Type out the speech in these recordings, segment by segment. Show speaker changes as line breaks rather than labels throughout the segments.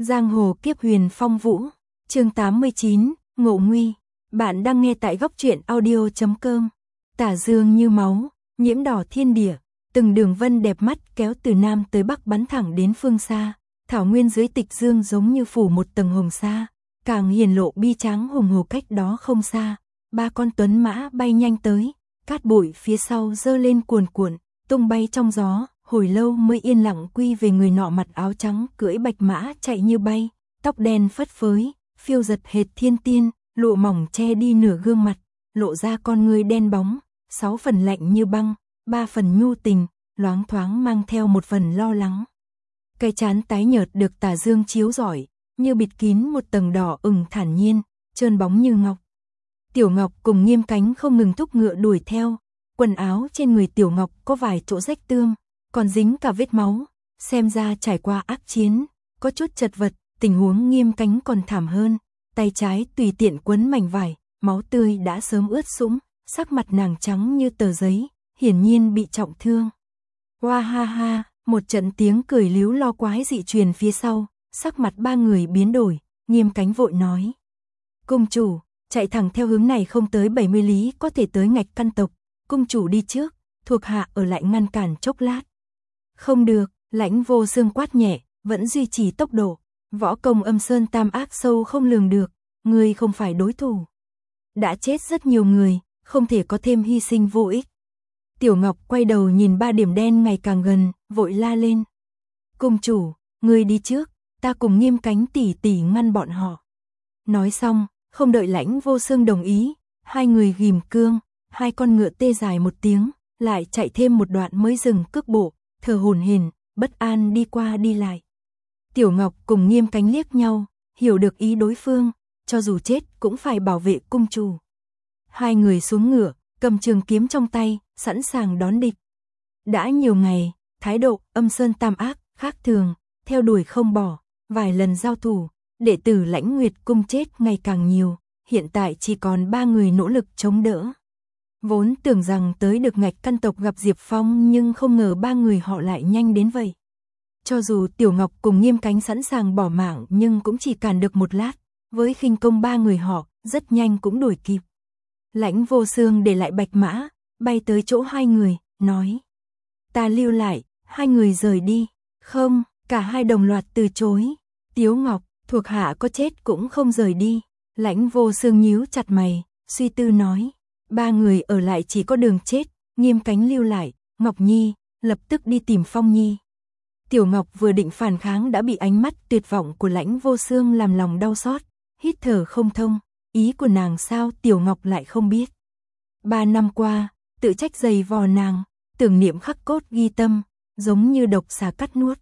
Giang hồ kiếp huyền phong vũ, chương 89, ngộ nguy. Bạn đang nghe tại góc truyện audio.com. Tả dương như máu, nhiễm đỏ thiên địa, từng đường vân đẹp mắt kéo từ nam tới bắc bắn thẳng đến phương xa. Thảo nguyên dưới tịch dương giống như phủ một tầng hồng sa, càng hiển lộ bi tráng hùng hồ cách đó không xa. Ba con tuấn mã bay nhanh tới, cát bụi phía sau dơ lên cuồn cuộn, tung bay trong gió. Hồi lâu mới yên lặng quy về người nọ mặc áo trắng cưỡi bạch mã chạy như bay, tóc đen phất phới, phiêu giật hệt thiên tiên, lụa mỏng che đi nửa gương mặt, lộ ra con người đen bóng, 6 phần lạnh như băng, 3 phần nhu tình, loáng thoáng mang theo một phần lo lắng. Cái trán tái nhợt được tà dương chiếu rọi, như bịt kín một tầng đỏ ửng thản nhiên, trơn bóng như ngọc. Tiểu Ngọc cùng Nghiêm Cánh không ngừng thúc ngựa đuổi theo, quần áo trên người Tiểu Ngọc có vài chỗ rách tươm, còn dính cả vết máu, xem ra trải qua ác chiến, có chút chật vật. Tình huống Nghiêm Cánh còn thảm hơn, tay trái tùy tiện quấn mảnh vải, máu tươi đã sớm ướt sũng, sắc mặt nàng trắng như tờ giấy, hiển nhiên bị trọng thương. Hoa ha ha, một trận tiếng cười líu lo quái dị truyền phía sau, sắc mặt ba người biến đổi, Nghiêm Cánh vội nói: "Cung chủ, chạy thẳng theo hướng này không tới 70 lý có thể tới Ngạch Căn tộc, cung chủ đi trước, thuộc hạ ở lại ngăn cản chốc lát." "Không được." Lãnh Vô Xương quát nhẹ, vẫn duy trì tốc độ. "Võ công Âm Sơn Tam Ác sâu không lường được, ngươi không phải đối thủ. Đã chết rất nhiều người, không thể có thêm hy sinh vô ích." Tiểu Ngọc quay đầu nhìn ba điểm đen ngày càng gần, vội la lên: "Cung chủ, ngươi đi trước, ta cùng Nghiêm Cánh tỷ tỷ ngăn bọn họ." Nói xong, không đợi Lãnh Vô Xương đồng ý, hai người ghim cương, hai con ngựa tê dài một tiếng, lại chạy thêm một đoạn mới dừng cước bộ, thở hổn hển, bất an đi qua đi lại. Tiểu Ngọc cùng Nghiêm Cánh liếc nhau, hiểu được ý đối phương, cho dù chết cũng phải bảo vệ cung chủ. Hai người xuống ngựa, cầm trường kiếm trong tay, sẵn sàng đón địch. Đã nhiều ngày, thái độ Âm Sơn Tam Ác khác thường, theo đuổi không bỏ, vài lần giao thủ, đệ tử Lãnh Nguyệt cung chết ngày càng nhiều, hiện tại chỉ còn 3 người nỗ lực chống đỡ. Vốn tưởng rằng tới được Ngạch Căn tộc gặp Diệp Phong, nhưng không ngờ 3 người họ lại nhanh đến vậy. Cho dù Tiểu Ngọc cùng Nghiêm Cánh sẵn sàng bỏ mạng nhưng cũng chỉ cản được một lát, với khinh công 3 người họ, rất nhanh cũng đuổi kịp. Lãnh Vô Xương để lại bạch mã, bay tới chỗ hai người, nói: "Ta lưu lại." Hai người rời đi. "Không." Cả hai đồng loạt từ chối. "Tiếu Ngọc, thuộc hạ có chết cũng không rời đi." Lãnh Vô Xương nhíu chặt mày, suy tư nói: "3 người ở lại chỉ có đường chết." Nghiêm Cánh lưu lại, "Ngọc Nhi, lập tức đi tìm Phong Nhi." Tiểu Ngọc vừa định phản kháng đã bị ánh mắt tuyệt vọng của Lãnh Vô Xương làm lòng đau xót, hít thở không thông, ý của nàng sao Tiểu Ngọc lại không biết. 3 năm qua, tự trách dày vò nàng, tưởng niệm khắc cốt ghi tâm, giống như độc xà cắt nuốt.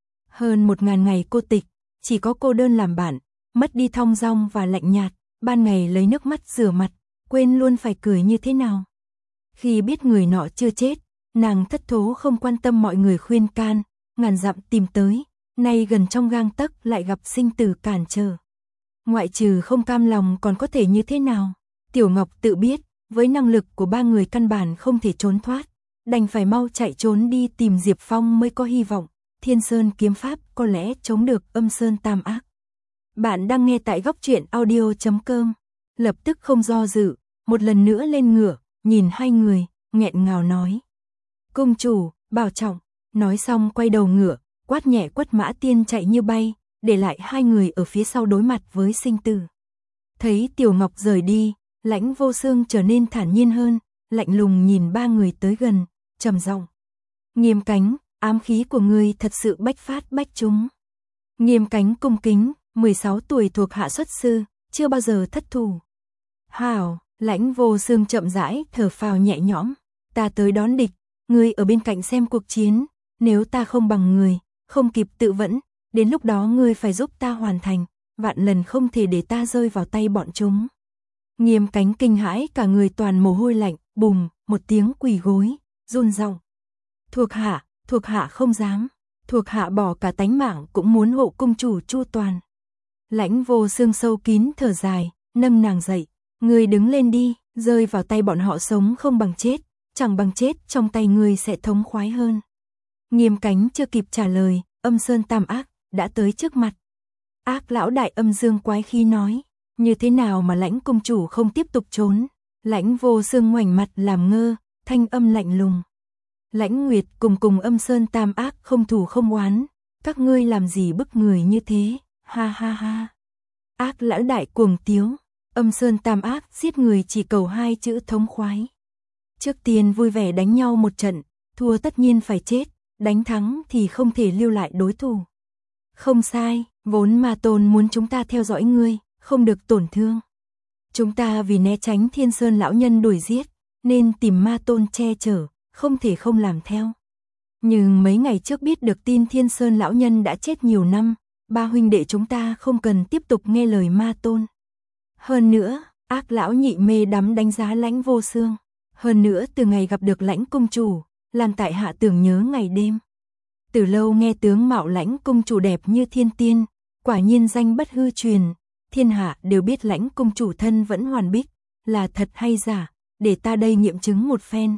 Hơn 1000 ngày cô tịch, chỉ có cô đơn làm bạn, mất đi thong dong và lạnh nhạt, ban ngày lấy nước mắt rửa mặt, quên luôn phải cười như thế nào. Khi biết người nọ chưa chết, nàng thất thố không quan tâm mọi người khuyên can, ngàn dặm tìm tới, nay gần trong gang tấc lại gặp sinh tử cản trở. Ngoại trừ không cam lòng còn có thể như thế nào? Tiểu Ngọc tự biết, với năng lực của 3 người căn bản không thể trốn thoát, đành phải mau chạy trốn đi tìm Diệp Phong mới có hy vọng. Thiên Sơn kiếm pháp có lẽ chống được Âm Sơn Tam Ác. Bạn đang nghe tại góc truyện audio.com. Lập tức không do dự, một lần nữa lên ngựa, nhìn hai người, nghẹn ngào nói: "Cung chủ, bảo trọng." Nói xong quay đầu ngựa, quát nhẹ quất mã tiên chạy như bay, để lại hai người ở phía sau đối mặt với sinh tử. Thấy Tiểu Ngọc rời đi, Lãnh Vô Xương trở nên thản nhiên hơn, lạnh lùng nhìn 3 người tới gần, trầm giọng: "Nghiêm Cánh, ám khí của ngươi thật sự bách phát bách trúng." Nghiêm Cánh cung kính, 16 tuổi thuộc hạ xuất sư, chưa bao giờ thất thủ. "Hảo." Lãnh Vô Xương chậm rãi thở phào nhẹ nhõm, "Ta tới đón địch, ngươi ở bên cạnh xem cuộc chiến, nếu ta không bằng người, không kịp tự vẫn, đến lúc đó ngươi phải giúp ta hoàn thành, vạn lần không thể để ta rơi vào tay bọn chúng." Nghiêm Cánh kinh hãi cả người toàn mồ hôi lạnh, bùm, một tiếng quỳ gối, run giọng: Thuộc hạ không dám, thuộc hạ bỏ cả tánh mạng cũng muốn hộ cung chủ chu toàn." Lãnh Vô Xương sâu kín thở dài, nâng nàng dậy: "Ngươi đứng lên đi, rơi vào tay bọn họ sống không bằng chết, chẳng bằng chết trong tay ngươi sẽ thống khoái hơn." Nghiêm Cánh chưa kịp trả lời, Âm Sơn Tam Ác đã tới trước mặt. Ác lão đại âm dương quái khí nói, như thế nào mà Lãnh công chủ không tiếp tục trốn? Lãnh Vô Xương ngoảnh mặt làm ngơ, thanh âm lạnh lùng. Lãnh Nguyệt cùng Âm Sơn tam ác không thù không oán, các ngươi làm gì bức người như thế? Ha ha ha. Ác lão đại cuồng tiếu, Âm Sơn tam ác giết người chỉ cầu hai chữ thống khoái. Trước tiên vui vẻ đánh nhau một trận, thua tất nhiên phải chết, đánh thắng thì không thể lưu lại đối thủ. Không sai, vốn Ma Tôn muốn chúng ta theo dõi ngươi, không được tổn thương. Chúng ta vì né tránh Thiên Sơn lão nhân đuổi giết, nên tìm Ma Tôn che chở, không thể không làm theo. Nhưng mấy ngày trước biết được tin Thiên Sơn lão nhân đã chết nhiều năm, ba huynh đệ chúng ta không cần tiếp tục nghe lời Ma Tôn. Hơn nữa, ác lão nhị mê đắm đánh giá Lãnh Vô Xương. Hơn nữa từ ngày gặp được Lãnh công chủ, làm tại hạ tưởng nhớ ngày đêm. Từ lâu nghe tướng mạo Lãnh công chủ đẹp như thiên tiên, quả nhiên danh bất hư truyền, thiên hạ đều biết Lãnh công chủ thân vẫn hoàn bích, là thật hay giả, để ta đây nghiệm chứng một phen.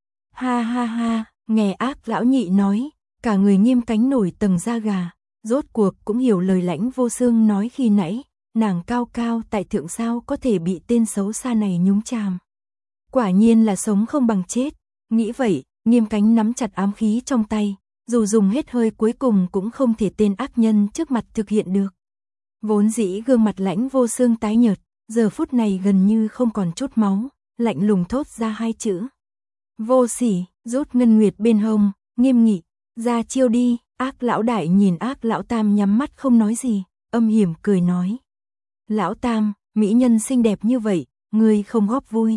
Ha ha ha, nghe ác lão nhị nói, cả người nghiêm cánh nổi tầng da gà, rốt cuộc cũng hiểu lời Lãnh Vô Xương nói khi nãy, nàng cao cao tại thượng sao có thể bị tên xấu xa này nhúng chàm. Quả nhiên là sống không bằng chết, nghĩ vậy, nghiêm cánh nắm chặt ám khí trong tay, dù dùng hết hơi cuối cùng cũng không thể tên ác nhân trước mặt thực hiện được. Vốn dĩ gương mặt Lãnh Vô Xương tái nhợt, giờ phút này gần như không còn chút máu, lạnh lùng thốt ra hai chữ. Vô sỉ, rút ngân nguyệt bên hông, nghiêm nghị, ra chiêu đi. Ác lão đại nhìn ác lão tam nhắm mắt không nói gì, âm hiểm cười nói. Lão tam, mỹ nhân xinh đẹp như vậy, ngươi không góp vui.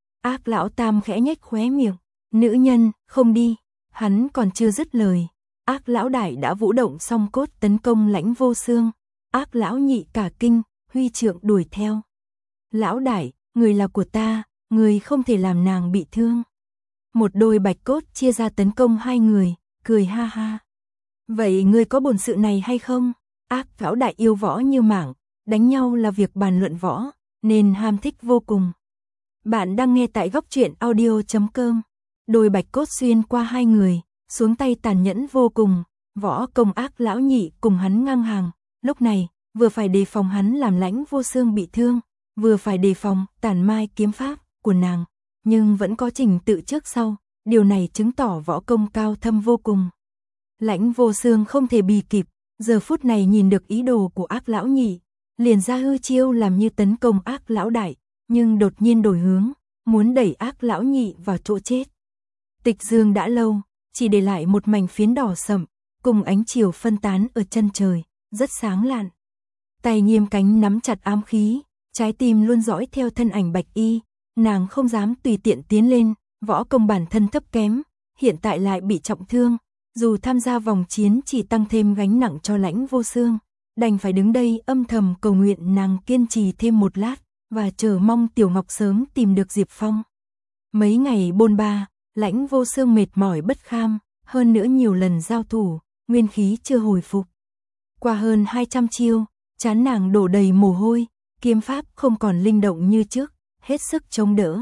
Ác lão tam khẽ nhếch khóe miệng, nữ nhân, không đi. Hắn còn chưa dứt lời, ác lão đại đã vũ động song cốt tấn công Lãnh Vô Xương. Ác lão nhị cả kinh, huy trượng đuổi theo. Lão đại, người là của ta, người không thể làm nàng bị thương. Một đôi bạch cốt chia ra tấn công hai người, cười ha ha. Vậy ngươi có bổn sự này hay không? Ác lão đại yêu võ như mảng, đánh nhau là việc bàn luận võ, nên ham thích vô cùng. Bạn đang nghe tại góc truyện audio.com. Đôi bạch cốt xuyên qua hai người, xuống tay tàn nhẫn vô cùng, võ công ác lão nhị cùng hắn ngang hàng. Lúc này, vừa phải đề phòng hắn làm Lãnh Vô Xương bị thương, vừa phải đề phòng tàn mai kiếm pháp của nàng, nhưng vẫn có trình tự trước sau, điều này chứng tỏ võ công cao thâm vô cùng. Lãnh Vô Xương không thể bì kịp, giờ phút này nhìn được ý đồ của ác lão nhị, liền ra hư chiêu làm như tấn công ác lão đại, nhưng đột nhiên đổi hướng, muốn đẩy ác lão nhị vào chỗ chết. Tịch dương đã lâu, chỉ để lại một mảnh phiến đỏ sậm, cùng ánh chiều phân tán ở chân trời, rất sáng lạn. Tay nghiêm cánh nắm chặt ám khí, trái tim luôn dõi theo thân ảnh bạch y, nàng không dám tùy tiện tiến lên, võ công bản thân thấp kém, hiện tại lại bị trọng thương, dù tham gia vòng chiến chỉ tăng thêm gánh nặng cho Lãnh Vô Xương, đành phải đứng đây âm thầm cầu nguyện nàng kiên trì thêm một lát, và chờ mong Tiểu Ngọc sớm tìm được Diệp Phong. Mấy ngày bôn ba, Lãnh Vô Xương mệt mỏi bất kham, hơn nữa nhiều lần giao thủ, nguyên khí chưa hồi phục. Qua hơn 200 chiêu, trán nàng đổ đầy mồ hôi, kiếm pháp không còn linh động như trước, hết sức chống đỡ.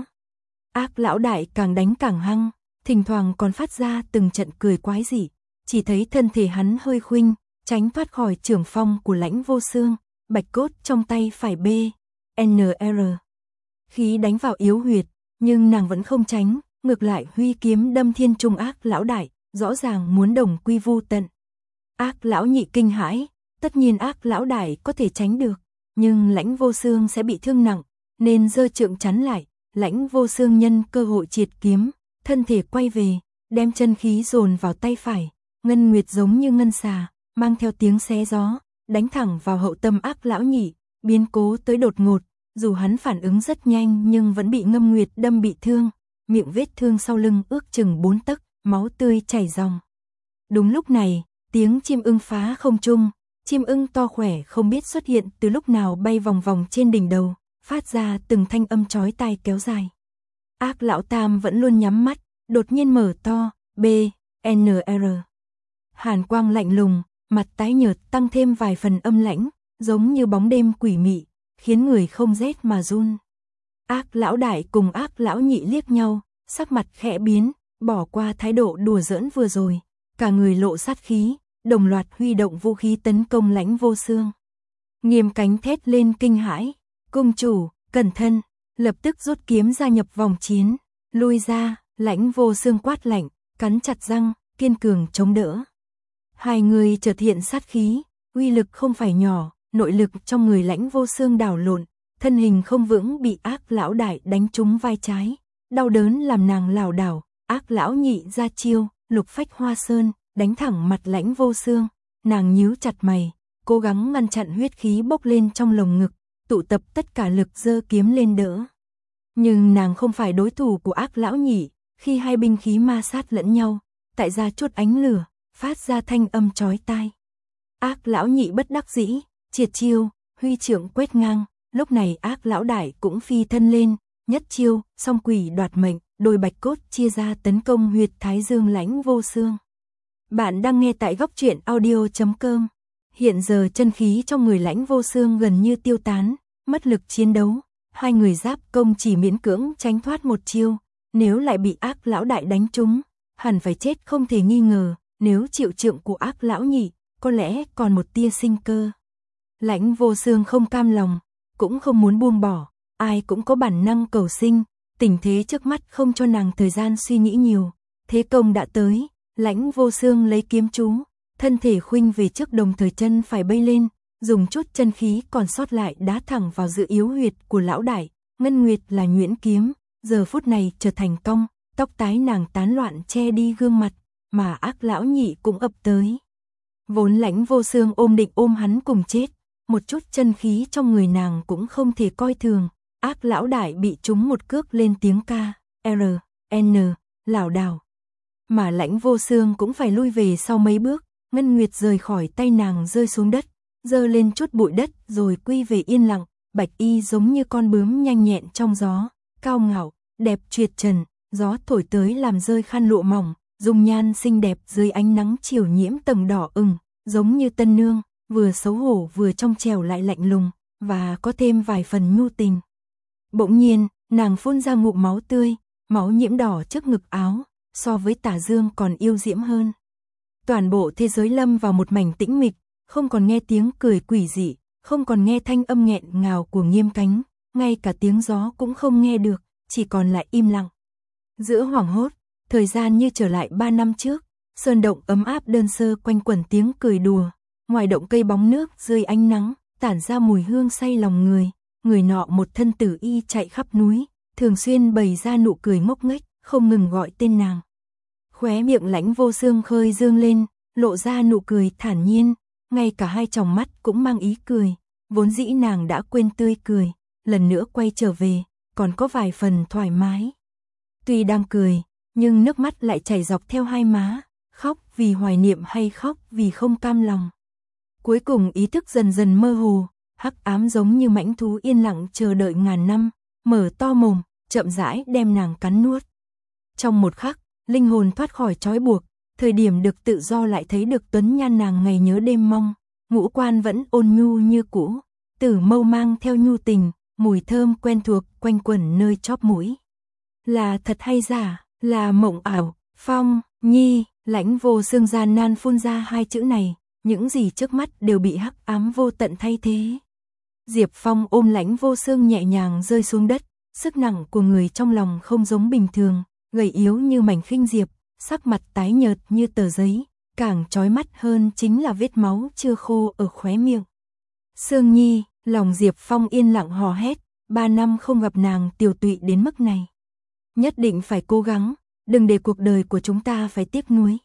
Ác lão đại càng đánh càng hăng, thỉnh thoảng còn phát ra từng trận cười quái dị, chỉ thấy thân thể hắn hơi khuynh, tránh thoát khỏi chưởng phong của Lãnh Vô Xương, bạch cốt trong tay phải BNR. Khí đánh vào yếu huyệt, nhưng nàng vẫn không tránh, ngược lại huy kiếm đâm thiên trung ác lão đại, rõ ràng muốn đồng quy vu tận. Ác lão nhị kinh hãi, tất nhiên ác lão đại có thể tránh được, nhưng Lãnh Vô Xương sẽ bị thương nặng, nên giơ trượng chắn lại. Lãnh Vô Xương nhân cơ hội triệt kiếm, thân thể quay về, đem chân khí dồn vào tay phải, ngân nguyệt giống như ngân xà, mang theo tiếng xé gió, đánh thẳng vào hậu tâm ác lão nhị, biến cố tới đột ngột, dù hắn phản ứng rất nhanh nhưng vẫn bị ngâm nguyệt đâm bị thương, miệng vết thương sau lưng ước chừng 4 tấc, máu tươi chảy ròng. Đúng lúc này, tiếng chim ưng phá không trung, chim ưng to khỏe không biết xuất hiện từ lúc nào bay vòng vòng trên đỉnh đầu, phát ra từng thanh âm chói tai kéo dài. Ác lão tam vẫn luôn nhắm mắt, đột nhiên mở to, BNR. Hàn quang lạnh lùng, mặt tái nhợt tăng thêm vài phần âm lãnh, giống như bóng đêm quỷ mị, khiến người không rét mà run. Ác lão đại cùng ác lão nhị liếc nhau, sắc mặt khẽ biến, bỏ qua thái độ đùa giỡn vừa rồi, cả người lộ sát khí, đồng loạt huy động vũ khí tấn công Lãnh Vô Xương. Nghiêm Cánh thét lên kinh hãi, cung chủ, cẩn thận, lập tức rút kiếm gia nhập vòng chiến, lui ra, Lãnh Vô Xương quát lạnh, cắn chặt răng, kiên cường chống đỡ. Hai người chợt hiện sát khí, uy lực không phải nhỏ, nội lực trong người Lãnh Vô Xương đảo lộn, thân hình không vững bị Ác Lão Đại đánh trúng vai trái, đau đớn làm nàng lảo đảo, Ác Lão Nhị ra chiêu, Lục Phách Hoa Sơn, đánh thẳng mặt Lãnh Vô Xương, nàng nhíu chặt mày, cố gắng ngăn chặn huyết khí bốc lên trong lồng ngực, tụ tập tất cả lực giơ kiếm lên đỡ. Nhưng nàng không phải đối thủ của Ác Lão Nhị, khi hai binh khí ma sát lẫn nhau, tại ra chút ánh lửa, phát ra thanh âm chói tai. Ác Lão Nhị bất đắc dĩ, triệt chiêu, huy trượng quét ngang, lúc này Ác Lão Đại cũng phi thân lên, nhất chiêu, song quỷ đoạt mệnh, đôi bạch cốt chia ra tấn công huyệt thái dương Lãnh Vô Xương. Bạn đang nghe tại góc truyện audio.com. Hiện giờ chân khí trong người Lãnh Vô Xương gần như tiêu tán, mất lực chiến đấu, hai người giáp công chỉ miễn cưỡng tránh thoát một chiêu, nếu lại bị Ác Lão Đại đánh trúng, hẳn phải chết không thể nghi ngờ, nếu chịu trượng của Ác Lão Nhị, có lẽ còn một tia sinh cơ. Lãnh Vô Xương không cam lòng, cũng không muốn buông bỏ, ai cũng có bản năng cầu sinh, tình thế trước mắt không cho nàng thời gian suy nghĩ nhiều, thế công đã tới, Lãnh Vô Xương lấy kiếm chú, thân thể khuynh về trước đồng thời chân phải bay lên, dùng chút chân khí còn sót lại đá thẳng vào giữa yếu huyệt của Lão Đại, ngân nguyệt là nhuyễn kiếm, giờ phút này trở thành cong, tóc tái nàng tán loạn che đi gương mặt, mà Ác Lão Nhị cũng ập tới. Vốn Lãnh Vô Xương ôm định ôm hắn cùng chết, một chút chân khí trong người nàng cũng không thể coi thường, Ác Lão Đại bị trúng một cước lên tiếng ca, R.N. lảo đảo. Mà Lãnh Vô Xương cũng phải lui về sau mấy bước, ngân nguyệt rời khỏi tay nàng rơi xuống đất, giơ lên chút bụi đất rồi quy về yên lặng, bạch y giống như con bướm nhanh nhẹn trong gió, cao ngạo, đẹp tuyệt trần, gió thổi tới làm rơi khăn lụa mỏng, dung nhan xinh đẹp dưới ánh nắng chiều nhiễm tầng đỏ ửng, giống như tân nương, vừa xấu hổ vừa trong trẻo lại lạnh lùng, và có thêm vài phần nhu tình. Bỗng nhiên, nàng phun ra ngụm máu tươi, máu nhiễm đỏ trước ngực áo, so với Tả Dương còn yêu diễm hơn. Toàn bộ thế giới lâm vào một mảnh tĩnh mịch, không còn nghe tiếng cười quỷ dị, không còn nghe thanh âm nghẹn ngào của Nghiêm Cánh, ngay cả tiếng gió cũng không nghe được, chỉ còn lại im lặng. Giữa hoảng hốt, thời gian như trở lại 3 năm trước, sơn động ấm áp đơn sơ quanh quẩn tiếng cười đùa, ngoài động cây bóng nước dưới ánh nắng, tản ra mùi hương say lòng người, người nọ một thân tử y chạy khắp núi, thường xuyên bày ra nụ cười ngốc nghếch, không ngừng gọi tên nàng. Khóe miệng Lãnh Vô Xương khơi dương lên, lộ ra nụ cười thản nhiên, ngay cả hai tròng mắt cũng mang ý cười, vốn dĩ nàng đã quên tươi cười, lần nữa quay trở về, còn có vài phần thoải mái. Tuy đang cười, nhưng nước mắt lại chảy dọc theo hai má, khóc vì hoài niệm hay khóc vì không cam lòng. Cuối cùng ý thức dần dần mơ hồ, hắc ám giống như mãnh thú yên lặng chờ đợi ngàn năm, mở to mồm, chậm rãi đem nàng cắn nuốt. Trong một khắc, linh hồn thoát khỏi trói buộc, thời điểm được tự do lại thấy được tuấn nhan nàng ngày nhớ đêm mong, ngũ quan vẫn ôn nhu như cũ, tử mâu mang theo nhu tình, mùi thơm quen thuộc quanh quẩn nơi chóp mũi. Là thật hay giả, là mộng ảo, Phong, Nhi, Lãnh Vô Xương gian nan phun ra hai chữ này, những gì trước mắt đều bị hắc ám vô tận thay thế. Diệp Phong ôm Lãnh Vô Xương nhẹ nhàng rơi xuống đất, sức nặng của người trong lòng không giống bình thường, gầy yếu như mảnh khinh diệp, sắc mặt tái nhợt như tờ giấy, càng chói mắt hơn chính là vết máu chưa khô ở khóe miệng. Xương Nhi, lòng Diệp Phong yên lặng hò hét, 3 năm không gặp nàng tiều tụy đến mức này. Nhất định phải cố gắng, đừng để cuộc đời của chúng ta phải tiếc nuối.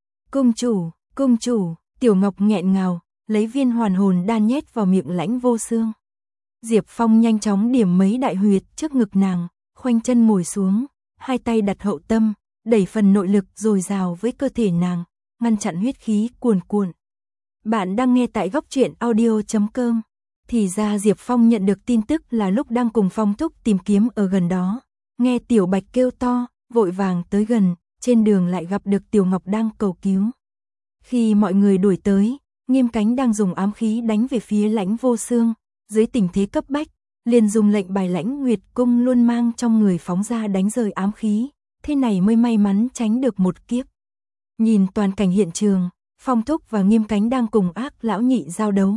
Cung chủ, Tiểu Ngọc nghẹn ngào, lấy viên hoàn hồn đan nhét vào miệng Lãnh Vô Xương. Diệp Phong nhanh chóng điểm mấy đại huyệt trước ngực nàng, khoanh chân ngồi xuống, hai tay đặt hậu tâm, đẩy phần nội lực dồi dào với cơ thể nàng, ngăn chặn huyết khí cuồn cuộn. Bạn đang nghe tại góc truyện audio.com. Thì ra Diệp Phong nhận được tin tức là lúc đang cùng Phong Thúc tìm kiếm ở gần đó. Nghe Tiểu Bạch kêu to, vội vàng tới gần, trên đường lại gặp được Tiểu Ngọc đang cầu cứu. Khi mọi người đuổi tới, Nghiêm Cánh đang dùng ám khí đánh về phía Lãnh Vô Xương, dưới tình thế cấp bách, liền dùng lệnh bài Lãnh Nguyệt Cung luôn mang trong người phóng ra đánh rơi ám khí, thế này mới may mắn tránh được một kiếp. Nhìn toàn cảnh hiện trường, Phong Thúc và Nghiêm Cánh đang cùng Ác Lão Nhị giao đấu,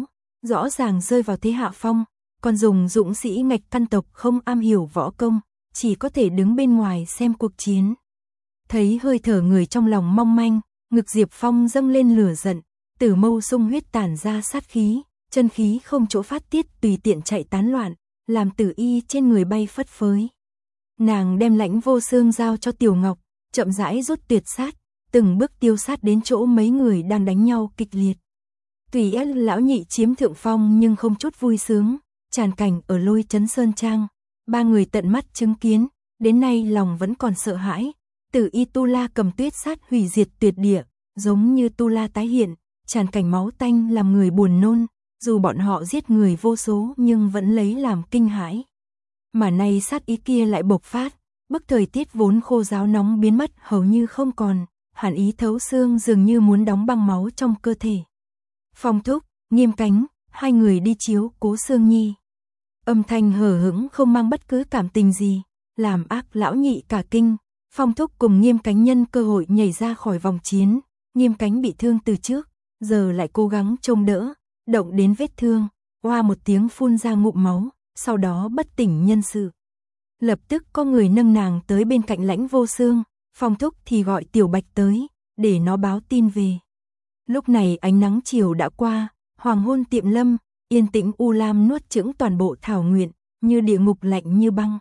rõ ràng rơi vào thế hạ phong, còn dùng dũng sĩ ngạch căn tộc không am hiểu võ công, chỉ có thể đứng bên ngoài xem cuộc chiến. Thấy hơi thở người trong lòng mong manh, ngực Diệp Phong dâng lên lửa giận, tử mâu sung huyết tản ra sát khí, chân khí không chỗ phát tiết tùy tiện chạy tán loạn, làm tử y trên người bay phất phới. Nàng đem Lãnh Vô Xương giao cho Tiểu Ngọc, chậm rãi rút tuyệt sát, từng bước tiêu sát đến chỗ mấy người đang đánh nhau kịch liệt. Tùy lão nhị chiếm thượng phong nhưng không chút vui sướng, tràn cảnh ở Lôi Trấn Sơn Trang, ba người tận mắt chứng kiến, đến nay lòng vẫn còn sợ hãi. Tử y Tu La cầm tuyết sát hủy diệt tuyệt địa, giống như Tu La tái hiện, tràn cảnh máu tanh làm người buồn nôn, dù bọn họ giết người vô số nhưng vẫn lấy làm kinh hãi. Mà nay sát ý kia lại bộc phát, bức thời tiết vốn khô ráo nóng biến mất hầu như không còn, hàn ý thấu xương dường như muốn đóng băng máu trong cơ thể. Phong Thúc, Nghiêm Cánh, hai người đi chiếu cố Sương Nhi. Âm thanh hờ hững không mang bất cứ cảm tình gì, làm Ác lão nhị cả kinh. Phong Thúc cùng Nghiêm Cánh nhân cơ hội nhảy ra khỏi vòng chiến, Nghiêm Cánh bị thương từ trước, giờ lại cố gắng trông đỡ, động đến vết thương, oa một tiếng phun ra ngụm máu, sau đó bất tỉnh nhân sự. Lập tức có người nâng nàng tới bên cạnh Lãnh Vô Xương, Phong Thúc thì gọi Tiểu Bạch tới, để nó báo tin về. Lúc này ánh nắng chiều đã qua, hoàng hôn tiệm lâm, yên tĩnh u lam nuốt chửng toàn bộ thảo nguyên, như địa ngục lạnh như băng.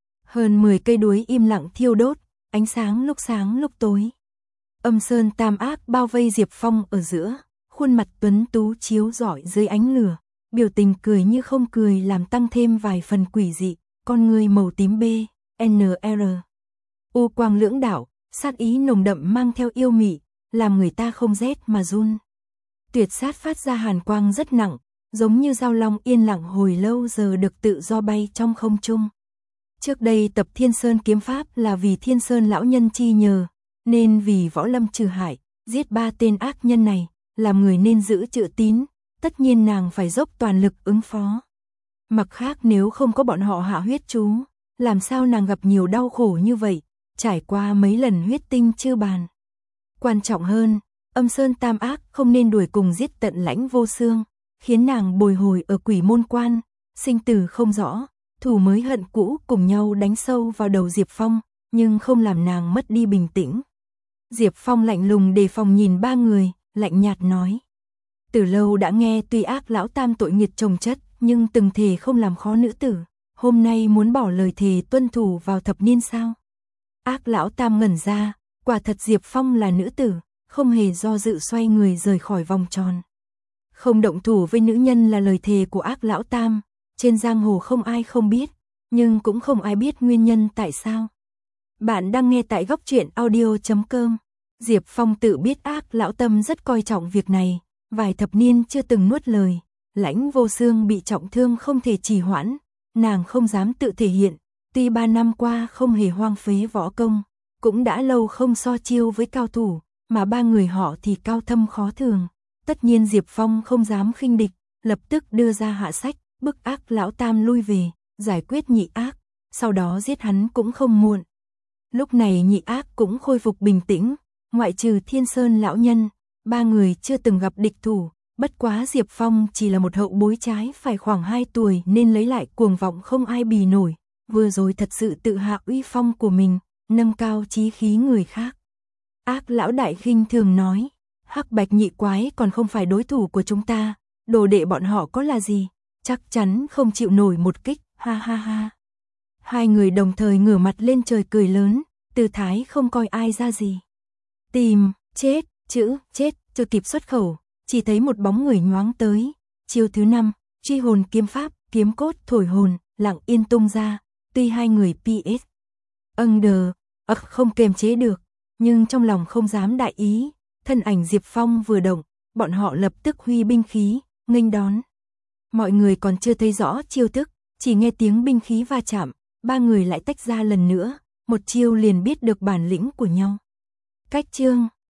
Hơn 10 cây đuối im lặng thiêu đốt, ánh sáng lúc tối. Âm Sơn Tam Ác bao vây Diệp Phong ở giữa, khuôn mặt tuấn tú chiếu rọi dưới ánh lửa, biểu tình cười như không cười làm tăng thêm vài phần quỷ dị, con người màu tím B, NR. U quang lưỡng đạo, sát ý nồng đậm mang theo yêu mị, làm người ta không rét mà run. Tuyệt sát phát ra hàn quang rất nặng, giống như dao long yên lặng hồi lâu giờ được tự do bay trong không trung. Trước đây tập Thiên Sơn kiếm pháp là vì Thiên Sơn lão nhân chi nhờ, nên vì võ lâm trừ hại, giết 3 tên ác nhân này, làm người nên giữ chữ tín, tất nhiên nàng phải dốc toàn lực ứng phó. Mặt khác nếu không có bọn họ hạ huyết chú, làm sao nàng gặp nhiều đau khổ như vậy, trải qua mấy lần huyết tinh chưa bàn. Quan trọng hơn, Âm Sơn Tam Ác không nên đuổi cùng giết tận Lãnh Vô Xương, khiến nàng bồi hồi ở Quỷ Môn Quan, sinh tử không rõ. Thù mới hận cũ cùng nhau đánh sâu vào đầu Diệp Phong, nhưng không làm nàng mất đi bình tĩnh. Diệp Phong lạnh lùng đề phòng nhìn ba người, lạnh nhạt nói. Từ lâu đã nghe tuy Ác lão tam tội nghiệt chồng chất, nhưng từng thề không làm khó nữ tử, hôm nay muốn bỏ lời thề tuân thủ vào thập niên sao? Ác lão tam ngẩn ra, quả thật Diệp Phong là nữ tử, không hề do dự xoay người rời khỏi vòng tròn. Không động thủ với nữ nhân là lời thề của Ác lão tam. Trên giang hồ không ai không biết, nhưng cũng không ai biết nguyên nhân tại sao. Bạn đang nghe tại Góc Truyện Audio.com. Diệp Phong tự biết Ác lão tâm rất coi trọng việc này, vài thập niên chưa từng nuốt lời. Lãnh Vô Xương bị trọng thương không thể trì hoãn, nàng không dám tự thể hiện, tuy 3 năm qua không hề hoang phế võ công, cũng đã lâu không so chiêu với cao thủ, mà ba người họ thì cao thâm khó thường. Tất nhiên Diệp Phong không dám khinh địch, lập tức đưa ra hạ sách. Bức Ác lão tam lui về, giải quyết Nhị Ác, sau đó giết hắn cũng không muộn. Lúc này Nhị Ác cũng khôi phục bình tĩnh, ngoại trừ Thiên Sơn lão nhân, ba người chưa từng gặp địch thủ, bất quá Diệp Phong chỉ là một hậu bối trái phải khoảng 2 tuổi nên lấy lại cuồng vọng không ai bì nổi, vừa rồi thật sự tự hạ uy phong của mình, nâng cao chí khí người khác. Ác lão đại khinh thường nói, Hắc Bạch nhị quái còn không phải đối thủ của chúng ta, đồ đệ bọn họ có là gì? Chắc chắn không chịu nổi một kích, ha ha ha. Hai người đồng thời ngửa mặt lên trời cười lớn, tư thái không coi ai ra gì. Tìm, chết, chữ, chết, chưa kịp xuất khẩu, chỉ thấy một bóng người nhoáng tới. Chiêu thứ 5, truy hồn kiếm pháp, kiếm cốt thổi hồn, lặng yên tung ra, tuy hai người PS. Không kềm chế được, nhưng trong lòng không dám đại ý, thân ảnh Diệp Phong vừa động, bọn họ lập tức huy binh khí, nghênh đón. Mọi người còn chưa thấy rõ chiêu thức, chỉ nghe tiếng binh khí va chạm, ba người lại tách ra lần nữa, một chiêu liền biết được bản lĩnh của nhau. Cách chương